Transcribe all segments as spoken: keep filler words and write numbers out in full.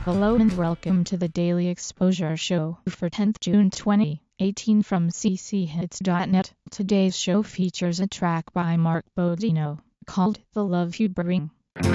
Hello and welcome to the Daily Exposure Show for tenth June twenty eighteen from c c hits dot net. Today's show features a track by Mark Bodino called The Love You Bring.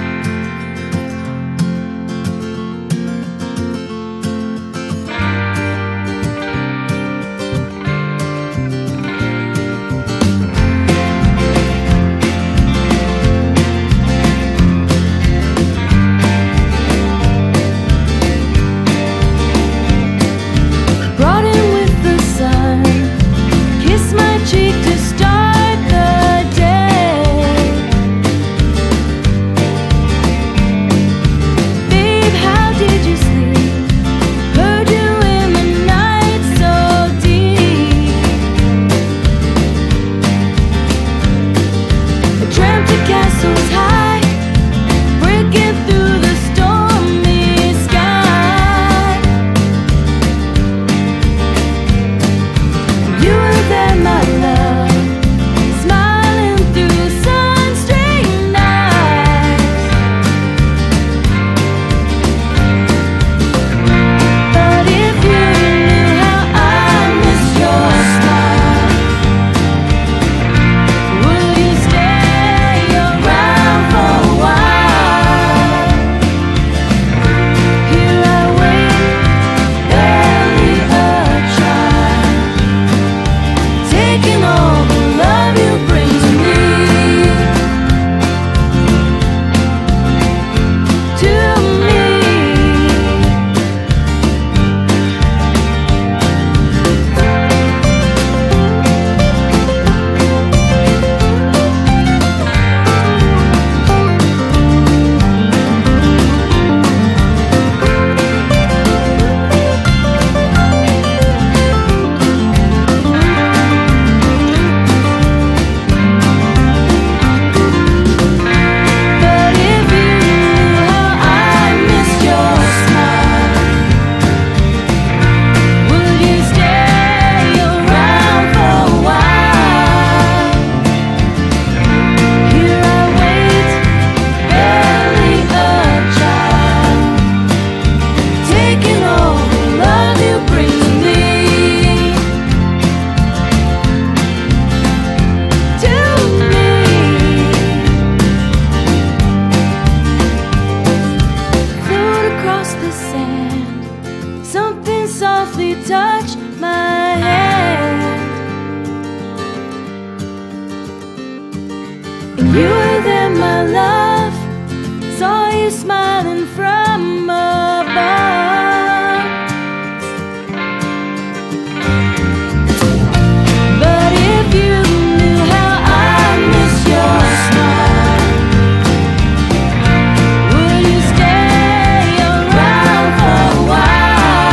Softly touch my hand, and you were there, my love. Saw you smiling from above. But if you knew how I miss your smile, would you stay around for a while?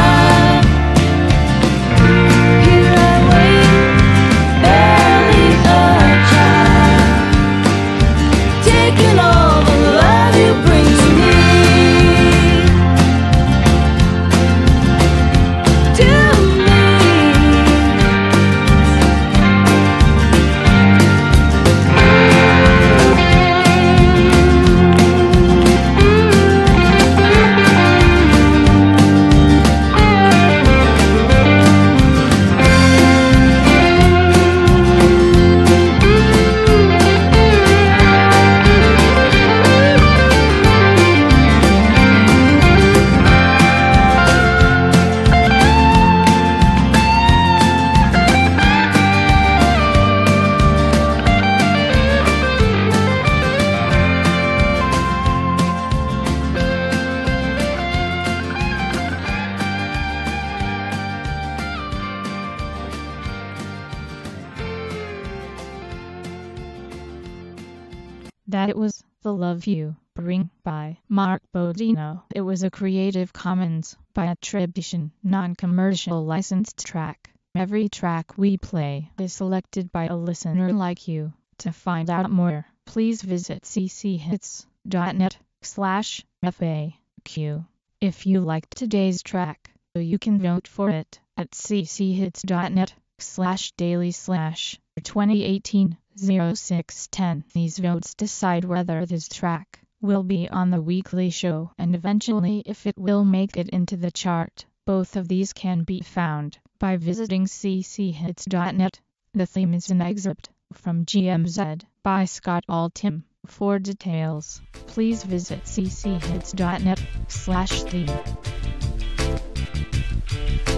That it was The Love You Bring by Mark Bodino. It was a Creative Commons by attribution, non-commercial licensed track. Every track we play is selected by a listener like you. To find out more, please visit c c hits dot net slash F A Q. If you liked today's track, you can vote for it at c c hits dot net slash daily slash twenty eighteen oh six ten. These votes decide whether this track will be on the weekly show, and eventually if it will make it into the chart. Both of these can be found by visiting c c hits dot net. The theme is an excerpt from G M Z by Scott Altham. For details, please visit c c hits dot net slash theme.